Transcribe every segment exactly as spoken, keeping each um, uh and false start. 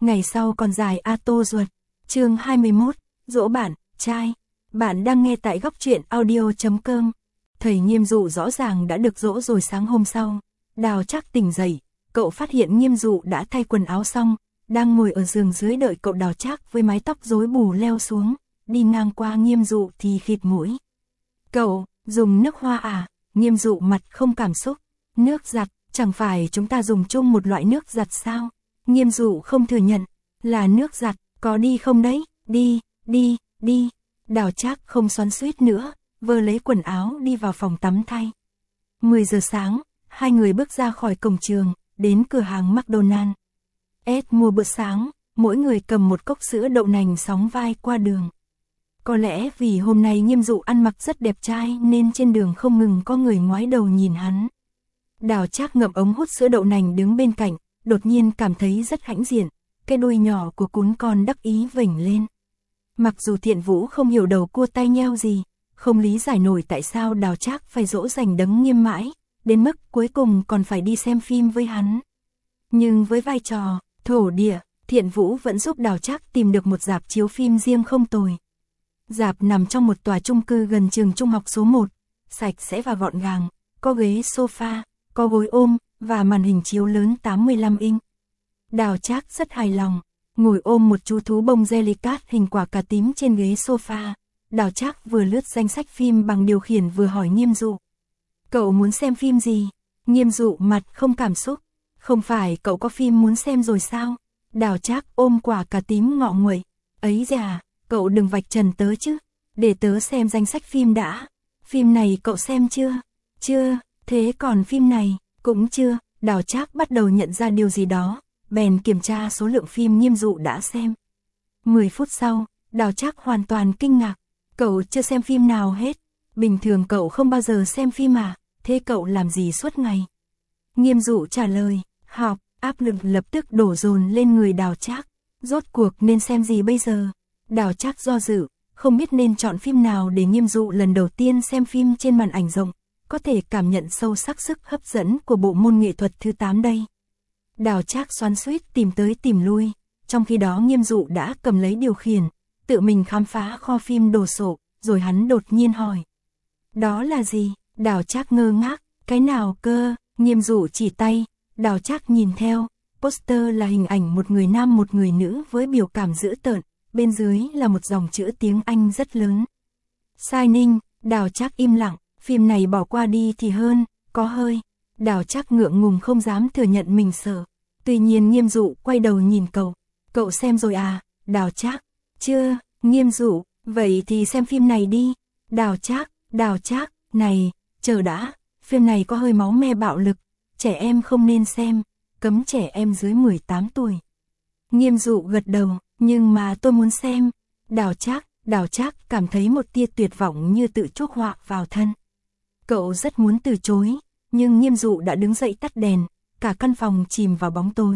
ngày sau còn dài a tô ruột. Chương hai mươi mốt, dỗ bạn, trai. Bạn đang nghe tại góc truyện audio chấm com. Thầy Nghiêm Dụ rõ ràng đã được dỗ rồi. Sáng hôm sau, Đào Trác tỉnh dậy, cậu phát hiện Nghiêm Dụ đã thay quần áo xong, đang ngồi ở giường dưới đợi cậu. Đào Trác với mái tóc rối bù leo xuống, đi ngang qua Nghiêm Dụ thì khịt mũi. Cậu, dùng nước hoa à? Nghiêm Dụ mặt không cảm xúc. Nước giặt, chẳng phải chúng ta dùng chung một loại nước giặt sao? Nghiêm Dụ không thừa nhận, là nước giặt, có đi không đấy? Đi, đi, đi. Đào Trác không xoắn xuýt nữa, vơ lấy quần áo đi vào phòng tắm thay. mười giờ sáng, hai người bước ra khỏi cổng trường, đến cửa hàng McDonald. Ed mua bữa sáng, mỗi người cầm một cốc sữa đậu nành sóng vai qua đường. Có lẽ vì hôm nay Nghiêm Dụ ăn mặc rất đẹp trai nên trên đường không ngừng có người ngoái đầu nhìn hắn. Đào Trác ngậm ống hút sữa đậu nành đứng bên cạnh, đột nhiên cảm thấy rất hãnh diện, cái đuôi nhỏ của cún con đắc ý vểnh lên. Mặc dù Thiện Vũ không hiểu đầu cua tai nheo gì, không lý giải nổi tại sao Đào Trác phải dỗ dành đấng Nghiêm mãi, đến mức cuối cùng còn phải đi xem phim với hắn. Nhưng với vai trò thổ địa, Thiện Vũ vẫn giúp Đào Trác tìm được một rạp chiếu phim riêng không tồi. Rạp nằm trong một tòa chung cư gần trường trung học số một, sạch sẽ và gọn gàng, có ghế sofa, có gối ôm và màn hình chiếu lớn tám mươi lăm inch. Đào Trác rất hài lòng, ngồi ôm một chú thú bông Jellycat hình quả cà tím trên ghế sofa. Đào Trác vừa lướt danh sách phim bằng điều khiển vừa hỏi Nghiêm Dụ. Cậu muốn xem phim gì? Nghiêm Dụ mặt không cảm xúc. Không phải cậu có phim muốn xem rồi sao? Đào Trác ôm quả cà tím ngọ nguậy. Ấy già, cậu đừng vạch trần tớ chứ. Để tớ xem danh sách phim đã. Phim này cậu xem chưa? Chưa, thế còn phim này? Cũng chưa. Đào Trác bắt đầu nhận ra điều gì đó, bèn kiểm tra số lượng phim Nghiêm Dụ đã xem. mười phút sau, Đào Trác hoàn toàn kinh ngạc. Cậu chưa xem phim nào hết. Bình thường cậu không bao giờ xem phim à? Thế cậu làm gì suốt ngày? Nghiêm Dụ trả lời, học. Áp lực lập tức đổ dồn lên người Đào Trác. Rốt cuộc nên xem gì bây giờ? Đào Trác do dự, không biết nên chọn phim nào để Nghiêm Dụ lần đầu tiên xem phim trên màn ảnh rộng, có thể cảm nhận sâu sắc sức hấp dẫn của bộ môn nghệ thuật thứ tám đây. Đào Trác xoắn xuýt tìm tới tìm lui, trong khi đó Nghiêm Dụ đã cầm lấy điều khiển, tự mình khám phá kho phim đồ sộ, rồi hắn đột nhiên hỏi. Đó là gì? Đào Trác ngơ ngác, cái nào cơ? Nghiêm Dụ chỉ tay, Đào Trác nhìn theo, poster là hình ảnh một người nam một người nữ với biểu cảm dữ tợn, bên dưới là một dòng chữ tiếng Anh rất lớn. Shining. Đào Trác im lặng, phim này bỏ qua đi thì hơn, có hơi. Đào Trác ngượng ngùng không dám thừa nhận mình sợ. Tuy nhiên Nghiêm Dụ quay đầu nhìn cậu. Cậu xem rồi à? Đào Trác. Chưa. Nghiêm Dụ. Vậy thì xem phim này đi. Đào Trác. Đào Trác. Này, chờ đã. Phim này có hơi máu me bạo lực. Trẻ em không nên xem. Cấm trẻ em dưới mười tám tuổi. Nghiêm Dụ gật đầu. Nhưng mà tôi muốn xem. Đào Trác. Đào Trác cảm thấy một tia tuyệt vọng như tự chuốc họa vào thân. Cậu rất muốn từ chối, nhưng Nghiêm Dụ đã đứng dậy tắt đèn, cả căn phòng chìm vào bóng tối.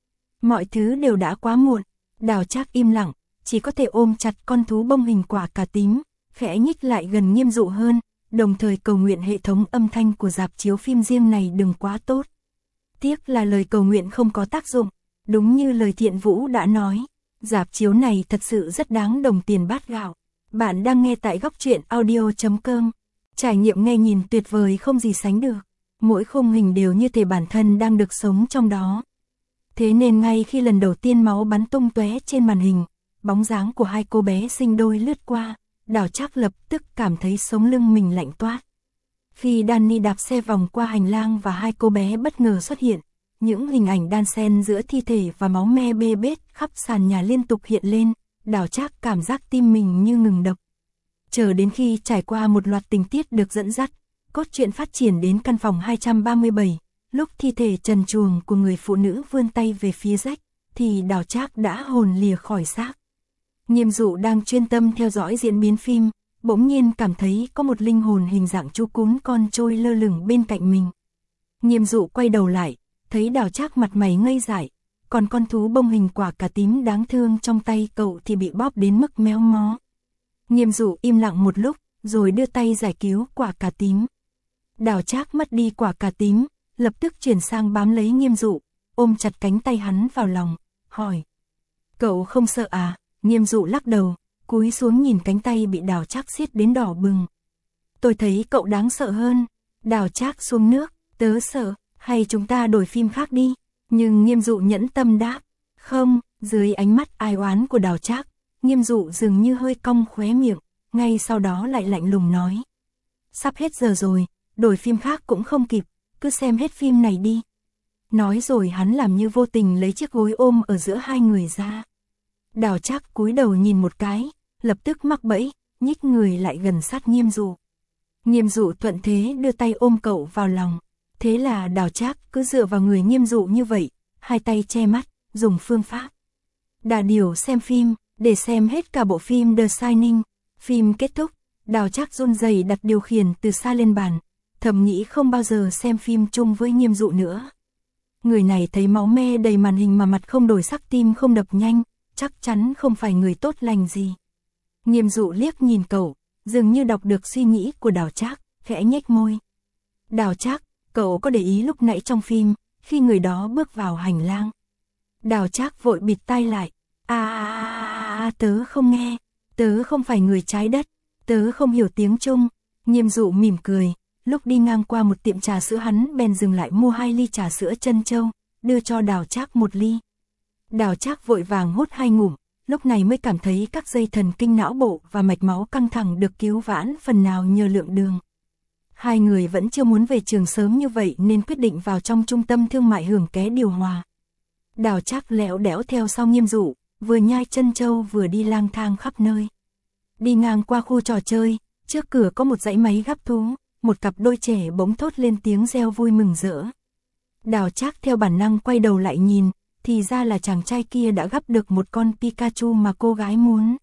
Mọi thứ đều đã quá muộn. Đào Trác im lặng, chỉ có thể ôm chặt con thú bông hình quả cà tím, khẽ nhích lại gần Nghiêm Dụ hơn, đồng thời cầu nguyện hệ thống âm thanh của rạp chiếu phim riêng này đừng quá tốt. Tiếc là lời cầu nguyện không có tác dụng, đúng như lời Thiện Vũ đã nói. Rạp chiếu này thật sự rất đáng đồng tiền bát gạo. Bạn đang nghe tại góc truyện audio chấm com. Trải nghiệm nghe nhìn tuyệt vời không gì sánh được. Mỗi khung hình đều như thể bản thân đang được sống trong đó. Thế nên ngay khi lần đầu tiên máu bắn tung tóe trên màn hình, bóng dáng của hai cô bé sinh đôi lướt qua, Đào Trác lập tức cảm thấy sống lưng mình lạnh toát. Khi Danny đạp xe vòng qua hành lang và hai cô bé bất ngờ xuất hiện, những hình ảnh đan xen giữa thi thể và máu me bê bết khắp sàn nhà liên tục hiện lên, Đào Trác cảm giác tim mình như ngừng đập. Chờ đến khi trải qua một loạt tình tiết được dẫn dắt, cốt truyện phát triển đến căn phòng hai trăm ba mươi bảy, lúc thi thể trần truồng của người phụ nữ vươn tay về phía rách, thì Đào Trác đã hồn lìa khỏi xác. Nghiêm Dụ đang chuyên tâm theo dõi diễn biến phim, bỗng nhiên cảm thấy có một linh hồn hình dạng chú cún con trôi lơ lửng bên cạnh mình. Nghiêm Dụ quay đầu lại, thấy Đào Trác mặt mày ngây dại, còn con thú bông hình quả cà tím đáng thương trong tay cậu thì bị bóp đến mức méo mó. Nghiêm Dụ im lặng một lúc, rồi đưa tay giải cứu quả cà tím. Đào Trác mất đi quả cà tím, lập tức chuyển sang bám lấy Nghiêm Dụ, ôm chặt cánh tay hắn vào lòng, hỏi. Cậu không sợ à? Nghiêm Dụ lắc đầu, cúi xuống nhìn cánh tay bị Đào Trác siết đến đỏ bừng. Tôi thấy cậu đáng sợ hơn. Đào Trác xuống nước, tớ sợ, hay chúng ta đổi phim khác đi. Nhưng Nghiêm Dụ nhẫn tâm đáp, không. Dưới ánh mắt ai oán của Đào Trác, Nghiêm Dụ dường như hơi cong khóe miệng, ngay sau đó lại lạnh lùng nói. Sắp hết giờ rồi, đổi phim khác cũng không kịp, cứ xem hết phim này đi. Nói rồi hắn làm như vô tình lấy chiếc gối ôm ở giữa hai người ra. Đào Trác cúi đầu nhìn một cái, lập tức mắc bẫy, nhích người lại gần sát Nghiêm Dụ. Nghiêm Dụ thuận thế đưa tay ôm cậu vào lòng. Thế là Đào Trác cứ dựa vào người Nghiêm Dụ như vậy, hai tay che mắt, dùng phương pháp đà điểu xem phim, để xem hết cả bộ phim The Shining. Phim kết thúc, Đào Trác run rẩy đặt điều khiển từ xa lên bàn, thầm nghĩ không bao giờ xem phim chung với Nghiêm Dụ nữa. Người này thấy máu me đầy màn hình mà mặt không đổi sắc, tim không đập nhanh, chắc chắn không phải người tốt lành gì. Nghiêm Dụ liếc nhìn cậu, dường như đọc được suy nghĩ của Đào Trác, khẽ nhếch môi. Đào Trác, cậu có để ý lúc nãy trong phim, khi người đó bước vào hành lang? Đào Trác vội bịt tai lại. À, à, à, à, tớ không nghe, tớ không phải người trái đất, tớ không hiểu tiếng Trung. Nghiêm Dụ mỉm cười, lúc đi ngang qua một tiệm trà sữa hắn bèn dừng lại mua hai ly trà sữa trân châu, đưa cho Đào Trác một ly. Đào Trác vội vàng hút hai ngụm, lúc này mới cảm thấy các dây thần kinh não bộ và mạch máu căng thẳng được cứu vãn phần nào nhờ lượng đường. Hai người vẫn chưa muốn về trường sớm như vậy nên quyết định vào trong trung tâm thương mại hưởng ké điều hòa. Đào Trác lẽo đẽo theo sau Nghiêm Dụ, vừa nhai trân châu vừa đi lang thang khắp nơi. Đi ngang qua khu trò chơi, trước cửa có một dãy máy gắp thú, một cặp đôi trẻ bỗng thốt lên tiếng reo vui mừng rỡ. Đào Trác theo bản năng quay đầu lại nhìn, thì ra là chàng trai kia đã gắp được một con Pikachu mà cô gái muốn.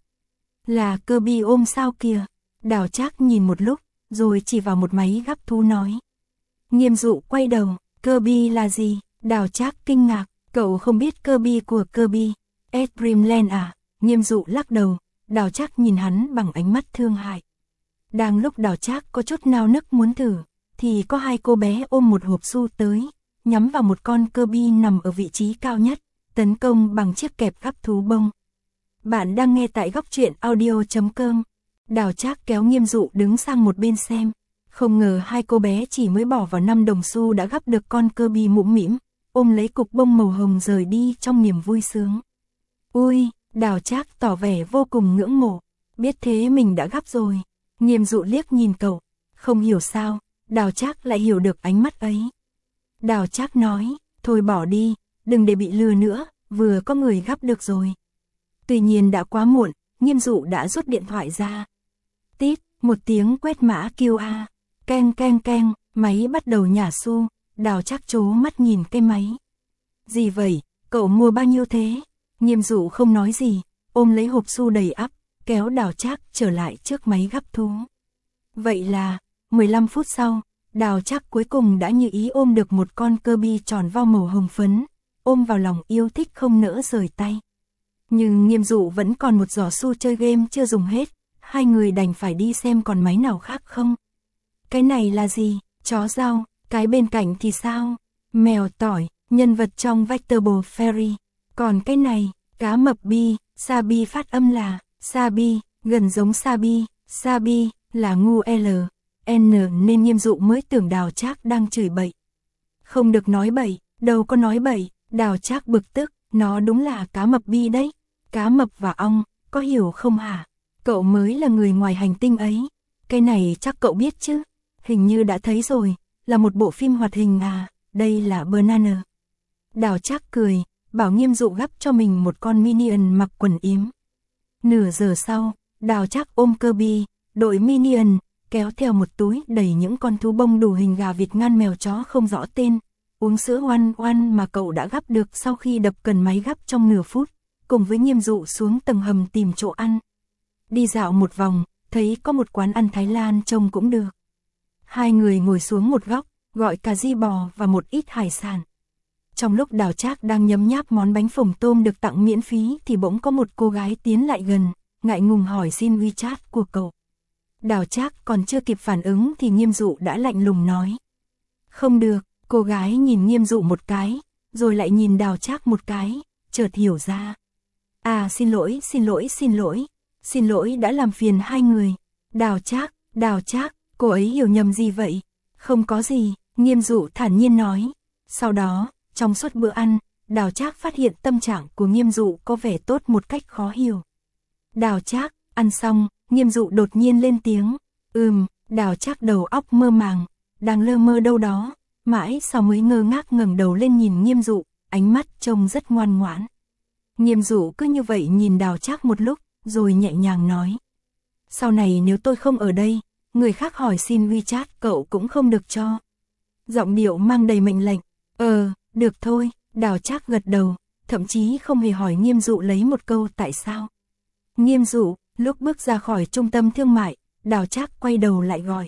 Là Kirby ôm sao kìa. Đào Trác nhìn một lúc, rồi chỉ vào một máy gắp thú nói. Nghiêm Dụ quay đầu, Kirby là gì? Đào Trác kinh ngạc, cậu không biết Kirby của Kirby Dreamland à? Nghiêm Dụ lắc đầu, Đào Trác nhìn hắn bằng ánh mắt thương hại. Đang lúc Đào Trác có chút nao nức muốn thử, thì có hai cô bé ôm một hộp xu tới, nhắm vào một con Kirby nằm ở vị trí cao nhất, tấn công bằng chiếc kẹp gắp thú bông. Bạn đang nghe tại góc truyện audio chấm com. Đào Trác kéo Nghiêm Dụ đứng sang một bên xem, không ngờ hai cô bé chỉ mới bỏ vào năm đồng xu đã gắp được con Kirby mũm mĩm, ôm lấy cục bông màu hồng rời đi trong niềm vui sướng. Ui, Đào Trác tỏ vẻ vô cùng ngưỡng mộ, biết thế mình đã gắp rồi. Nghiêm Dụ liếc nhìn cậu, không hiểu sao, Đào Trác lại hiểu được ánh mắt ấy. Đào Trác nói, thôi bỏ đi, đừng để bị lừa nữa, vừa có người gắp được rồi. Tuy nhiên đã quá muộn, Nghiêm Dụ đã rút điện thoại ra. Tít, một tiếng quét mã quy rờ, keng keng keng, máy bắt đầu nhả xu. Đào Trác trố mắt nhìn cái máy. Gì vậy, cậu mua bao nhiêu thế? Nghiêm Dụ không nói gì, ôm lấy hộp xu đầy ắp, kéo Đào Trác trở lại trước máy gắp thú. Vậy là, mười lăm phút sau, Đào Trác cuối cùng đã như ý ôm được một con Kirby tròn vo màu hồng phấn, ôm vào lòng yêu thích không nỡ rời tay. Nhưng Nghiêm Dụ vẫn còn một giỏ xu chơi game chưa dùng hết, hai người đành phải đi xem còn máy nào khác không. Cái này là gì? Chó rau. Cái bên cạnh thì sao? Mèo tỏi, nhân vật trong Vegetable Fairy. Còn cái này, cá mập bi, Sabi phát âm là Sabi, gần giống Sabi, Sabi là ngu L, N nên Nghiêm Dụ mới tưởng Đào Trác đang chửi bậy. Không được nói bậy, đâu có nói bậy, Đào Trác bực tức, nó đúng là cá mập bi đấy. Cá mập và ong, có hiểu không hả? Cậu mới là người ngoài hành tinh ấy. Cái này chắc cậu biết chứ? Hình như đã thấy rồi. Là một bộ phim hoạt hình à, đây là Banana. Đào Trác cười, bảo Nghiêm Dụ gắp cho mình một con Minion mặc quần yếm. Nửa giờ sau, Đào Trác ôm Kirby, đội Minion, kéo theo một túi đầy những con thú bông đủ hình gà vịt ngan mèo chó không rõ tên, uống sữa oan oan mà cậu đã gắp được sau khi đập cần máy gắp trong nửa phút, cùng với Nghiêm Dụ xuống tầng hầm tìm chỗ ăn. Đi dạo một vòng, thấy có một quán ăn Thái Lan trông cũng được. Hai người ngồi xuống một góc, gọi cà ri bò và một ít hải sản. Trong lúc Đào Trác đang nhấm nháp món bánh phồng tôm được tặng miễn phí thì bỗng có một cô gái tiến lại gần, ngại ngùng hỏi xin WeChat của cậu. Đào Trác còn chưa kịp phản ứng thì Nghiêm Dụ đã lạnh lùng nói. Không được, cô gái nhìn Nghiêm Dụ một cái, rồi lại nhìn Đào Trác một cái, chợt hiểu ra. À xin lỗi, xin lỗi, xin lỗi. Xin lỗi đã làm phiền hai người. Đào Trác, Đào Trác, cô ấy hiểu nhầm gì vậy? Không có gì, Nghiêm Dụ thản nhiên nói. Sau đó, trong suốt bữa ăn, Đào Trác phát hiện tâm trạng của Nghiêm Dụ có vẻ tốt một cách khó hiểu. Đào Trác, ăn xong, Nghiêm Dụ đột nhiên lên tiếng. Ừm, Đào Trác đầu óc mơ màng, đang lơ mơ đâu đó, mãi sau mới ngơ ngác ngẩng đầu lên nhìn Nghiêm Dụ, ánh mắt trông rất ngoan ngoãn. Nghiêm Dụ cứ như vậy nhìn Đào Trác một lúc, rồi nhẹ nhàng nói. Sau này nếu tôi không ở đây, người khác hỏi xin WeChat cậu cũng không được cho. Giọng điệu mang đầy mệnh lệnh. Ờ, được thôi, Đào Trác gật đầu, thậm chí không hề hỏi Nghiêm Dụ lấy một câu tại sao. Nghiêm Dụ, lúc bước ra khỏi trung tâm thương mại, Đào Trác quay đầu lại gọi.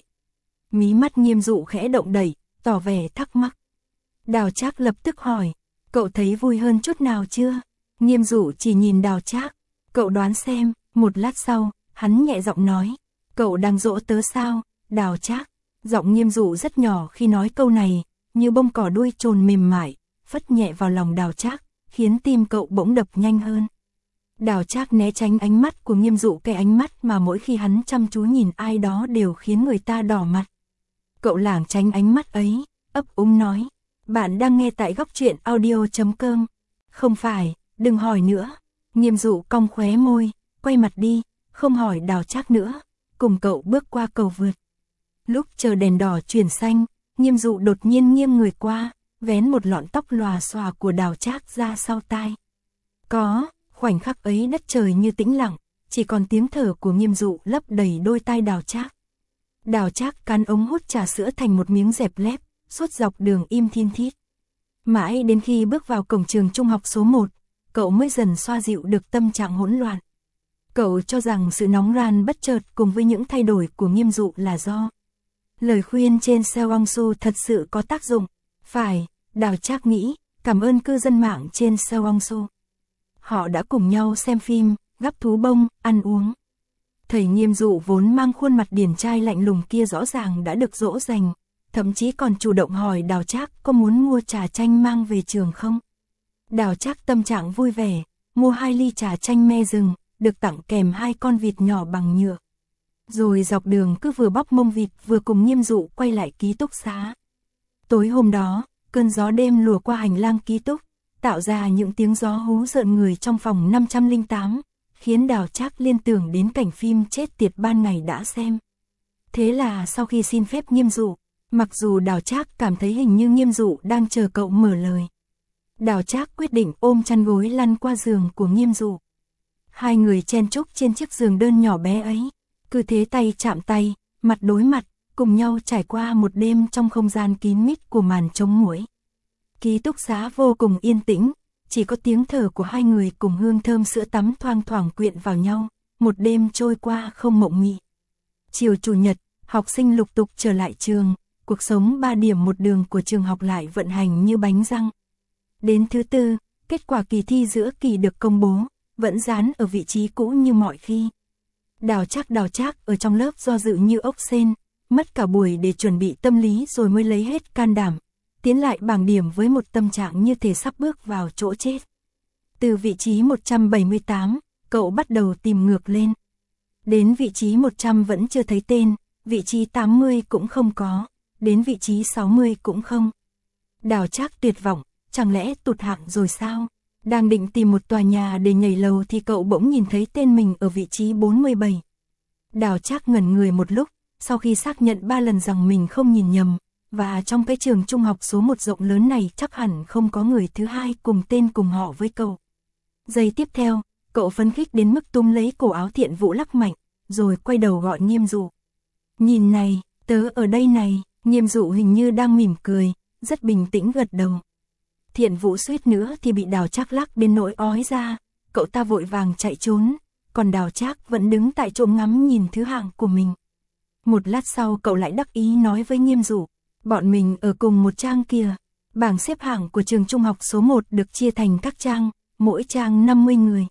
Mí mắt Nghiêm Dụ khẽ động đẩy, tỏ vẻ thắc mắc. Đào Trác lập tức hỏi, cậu thấy vui hơn chút nào chưa? Nghiêm Dụ chỉ nhìn Đào Trác, cậu đoán xem. Một lát sau, hắn nhẹ giọng nói, cậu đang dỗ tớ sao? Đào Trác, giọng Nghiêm Dụ rất nhỏ khi nói câu này, như bông cỏ đuôi trồn mềm mại, phất nhẹ vào lòng Đào Trác, khiến tim cậu bỗng đập nhanh hơn. Đào Trác né tránh ánh mắt của Nghiêm Dụ, cái ánh mắt mà mỗi khi hắn chăm chú nhìn ai đó đều khiến người ta đỏ mặt. Cậu lảng tránh ánh mắt ấy, ấp úng nói, bạn đang nghe tại góc truyện audio chấm com. Không phải, đừng hỏi nữa. Nghiêm Dụ cong khóe môi, quay mặt đi, không hỏi Đào Trác nữa, cùng cậu bước qua cầu vượt. Lúc chờ đèn đỏ chuyển xanh, Nghiêm Dụ đột nhiên nghiêng người qua, vén một lọn tóc lòa xòa của Đào Trác ra sau tai. Có, khoảnh khắc ấy đất trời như tĩnh lặng, chỉ còn tiếng thở của Nghiêm Dụ lấp đầy đôi tai Đào Trác. Đào Trác cắn ống hút trà sữa thành một miếng dẹp lép, suốt dọc đường im thin thít. Mãi đến khi bước vào cổng trường trung học số một, cậu mới dần xoa dịu được tâm trạng hỗn loạn. Cậu cho rằng sự nóng ran bất chợt cùng với những thay đổi của Nghiêm Dụ là do lời khuyên trên Seoongsu thật sự có tác dụng. Phải, Đào Trác nghĩ, cảm ơn cư dân mạng trên Seoongsu. Họ đã cùng nhau xem phim, gắp thú bông, ăn uống. Thầy Nghiêm Dụ vốn mang khuôn mặt điển trai lạnh lùng kia rõ ràng đã được dỗ dành, thậm chí còn chủ động hỏi Đào Trác có muốn mua trà chanh mang về trường không. Đào Trác tâm trạng vui vẻ, mua hai ly trà chanh me rừng, được tặng kèm hai con vịt nhỏ bằng nhựa. Rồi dọc đường cứ vừa bóc mông vịt vừa cùng Nghiêm Dụ quay lại ký túc xá. Tối hôm đó, cơn gió đêm lùa qua hành lang ký túc, tạo ra những tiếng gió hú rợn người trong phòng năm trăm lẻ tám, khiến Đào Trác liên tưởng đến cảnh phim chết tiệt ban ngày đã xem. Thế là sau khi xin phép Nghiêm Dụ, mặc dù Đào Trác cảm thấy hình như Nghiêm Dụ đang chờ cậu mở lời, Đào Trác quyết định ôm chăn gối lăn qua giường của Nghiêm Dụ. Hai người chen chúc trên chiếc giường đơn nhỏ bé ấy, cứ thế tay chạm tay, mặt đối mặt, cùng nhau trải qua một đêm trong không gian kín mít của màn chống muỗi. Ký túc xá vô cùng yên tĩnh, chỉ có tiếng thở của hai người cùng hương thơm sữa tắm thoang thoảng quyện vào nhau, một đêm trôi qua không mộng mị. Chiều chủ nhật, học sinh lục tục trở lại trường, cuộc sống ba điểm một đường của trường học lại vận hành như bánh răng. Đến thứ tư, kết quả kỳ thi giữa kỳ được công bố, vẫn dán ở vị trí cũ như mọi khi. Đào Trác Đào Trác ở trong lớp do dự như ốc sên, mất cả buổi để chuẩn bị tâm lý rồi mới lấy hết can đảm, tiến lại bảng điểm với một tâm trạng như thể sắp bước vào chỗ chết. Từ vị trí một trăm bảy mươi tám, cậu bắt đầu tìm ngược lên. Đến vị trí một trăm vẫn chưa thấy tên, vị trí tám mươi cũng không có, đến vị trí sáu mươi cũng không. Đào Trác tuyệt vọng, chẳng lẽ tụt hạng rồi sao? Đang định tìm một tòa nhà để nhảy lầu thì cậu bỗng nhìn thấy tên mình ở vị trí bốn mươi bảy. Đào Trác ngẩn người một lúc, sau khi xác nhận ba lần rằng mình không nhìn nhầm, và trong cái trường trung học số một rộng lớn này chắc hẳn không có người thứ hai cùng tên cùng họ với cậu. Giây tiếp theo, cậu phấn khích đến mức túm lấy cổ áo Thiện Vũ lắc mạnh, rồi quay đầu gọi Nghiêm Dụ. Nhìn này, tớ ở đây này. Nghiêm Dụ hình như đang mỉm cười, rất bình tĩnh gật đầu. Thiện Vũ suýt nữa thì bị Đào Trác lắc đến nỗi ói ra, cậu ta vội vàng chạy trốn, còn Đào Trác vẫn đứng tại chỗ ngắm nhìn thứ hạng của mình. Một lát sau cậu lại đắc ý nói với Nghiêm Dụ, bọn mình ở cùng một trang kìa. Bảng xếp hạng của trường trung học số một được chia thành các trang, mỗi trang năm mươi người.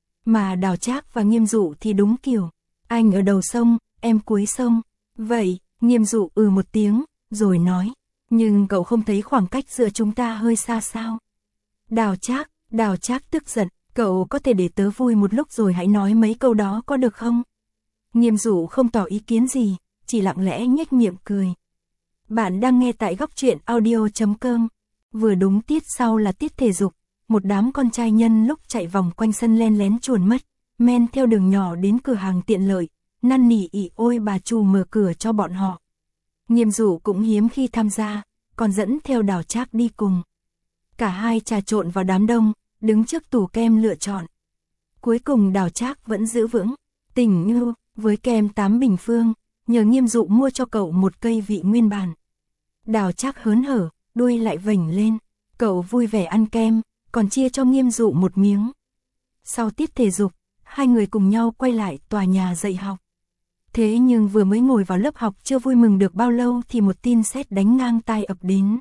Mà Đào Trác và Nghiêm Dụ thì đúng kiểu, anh ở đầu sông, em cuối sông. Vậy, Nghiêm Dụ ừ một tiếng, rồi nói, nhưng cậu không thấy khoảng cách giữa chúng ta hơi xa sao? Đào Trác, Đào Trác tức giận, Cậu có thể để tớ vui một lúc rồi hãy nói mấy câu đó có được không? Nghiêm Dụ không tỏ ý kiến gì, chỉ lặng lẽ nhếch miệng cười. Bạn đang nghe tại góc truyện audio chấm com. Vừa đúng tiết sau là tiết thể dục, một đám con trai nhân lúc chạy vòng quanh sân len lén chuồn mất, men theo đường nhỏ đến cửa hàng tiện lợi, năn nỉ ỉ ôi bà chủ mở cửa cho bọn họ. Nghiêm Dụ cũng hiếm khi tham gia, còn dẫn theo Đào Trác đi cùng. Cả hai trà trộn vào đám đông, đứng trước tủ kem lựa chọn. Cuối cùng Đào Trác vẫn giữ vững, tỉnh như, với kem tám bình phương, nhờ Nghiêm Dụ mua cho cậu một cây vị nguyên bản. Đào Trác hớn hở, đuôi lại vểnh lên, cậu vui vẻ ăn kem, còn chia cho Nghiêm Dụ một miếng. Sau tiết thể dục, hai người cùng nhau quay lại tòa nhà dạy học. Thế nhưng vừa mới ngồi vào lớp học chưa vui mừng được bao lâu thì một tin sét đánh ngang tai ập đến.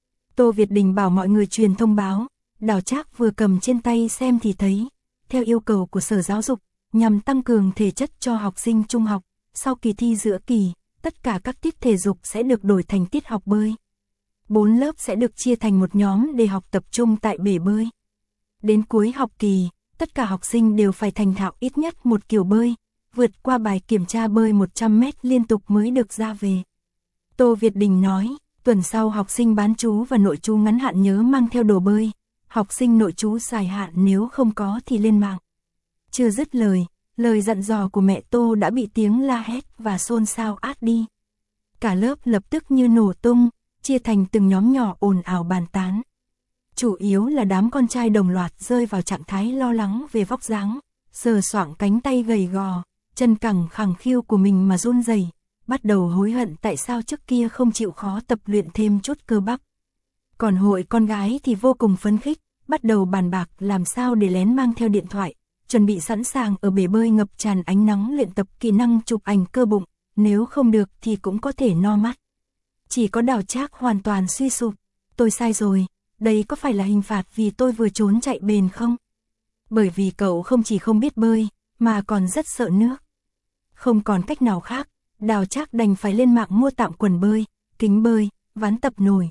Tô Việt Đình bảo mọi người truyền thông báo, Đào Trác vừa cầm trên tay xem thì thấy, theo yêu cầu của Sở Giáo dục, nhằm tăng cường thể chất cho học sinh trung học, sau kỳ thi giữa kỳ, tất cả các tiết thể dục sẽ được đổi thành tiết học bơi. Bốn lớp sẽ được chia thành một nhóm để học tập trung tại bể bơi. Đến cuối học kỳ, tất cả học sinh đều phải thành thạo ít nhất một kiểu bơi, vượt qua bài kiểm tra bơi một trăm mét liên tục mới được ra về. Tô Việt Đình nói, tuần sau học sinh bán trú và nội trú ngắn hạn nhớ mang theo đồ bơi, học sinh nội trú dài hạn nếu không có thì lên mạng. Chưa dứt lời, lời dặn dò của mẹ Tô đã bị tiếng la hét và xôn xao át đi. Cả lớp lập tức như nổ tung, chia thành từng nhóm nhỏ ồn ào bàn tán. Chủ yếu là đám con trai đồng loạt rơi vào trạng thái lo lắng về vóc dáng, sờ soạng cánh tay gầy gò, chân cẳng khẳng khiu của mình mà run rẩy, bắt đầu hối hận tại sao trước kia không chịu khó tập luyện thêm chút cơ bắp. Còn hội con gái thì vô cùng phấn khích, bắt đầu bàn bạc làm sao để lén mang theo điện thoại, chuẩn bị sẵn sàng ở bể bơi ngập tràn ánh nắng luyện tập kỹ năng chụp ảnh cơ bụng, nếu không được thì cũng có thể no mắt. Chỉ có Đào Trác hoàn toàn suy sụp, tôi sai rồi, đây có phải là hình phạt vì tôi vừa trốn chạy bền không? Bởi vì cậu không chỉ không biết bơi, mà còn rất sợ nước. Không còn cách nào khác, Đào Trác đành phải lên mạng mua tạm quần bơi, kính bơi, ván tập nổi.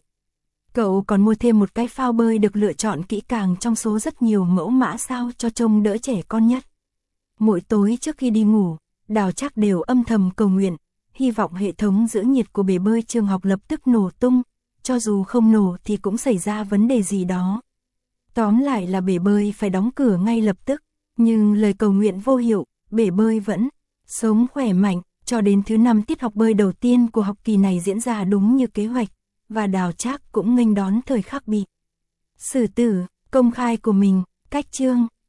Cậu còn mua thêm một cái phao bơi được lựa chọn kỹ càng trong số rất nhiều mẫu mã sao cho trông đỡ trẻ con nhất. Mỗi tối trước khi đi ngủ, Đào Trác đều âm thầm cầu nguyện, hy vọng hệ thống giữ nhiệt của bể bơi trường học lập tức nổ tung, cho dù không nổ thì cũng xảy ra vấn đề gì đó. Tóm lại là bể bơi phải đóng cửa ngay lập tức, nhưng lời cầu nguyện vô hiệu, bể bơi vẫn sống khỏe mạnh, cho đến thứ năm tiết học bơi đầu tiên của học kỳ này diễn ra đúng như kế hoạch, và Đào Trác cũng nghênh đón thời khắc bị xử tử công khai của mình. Cách chương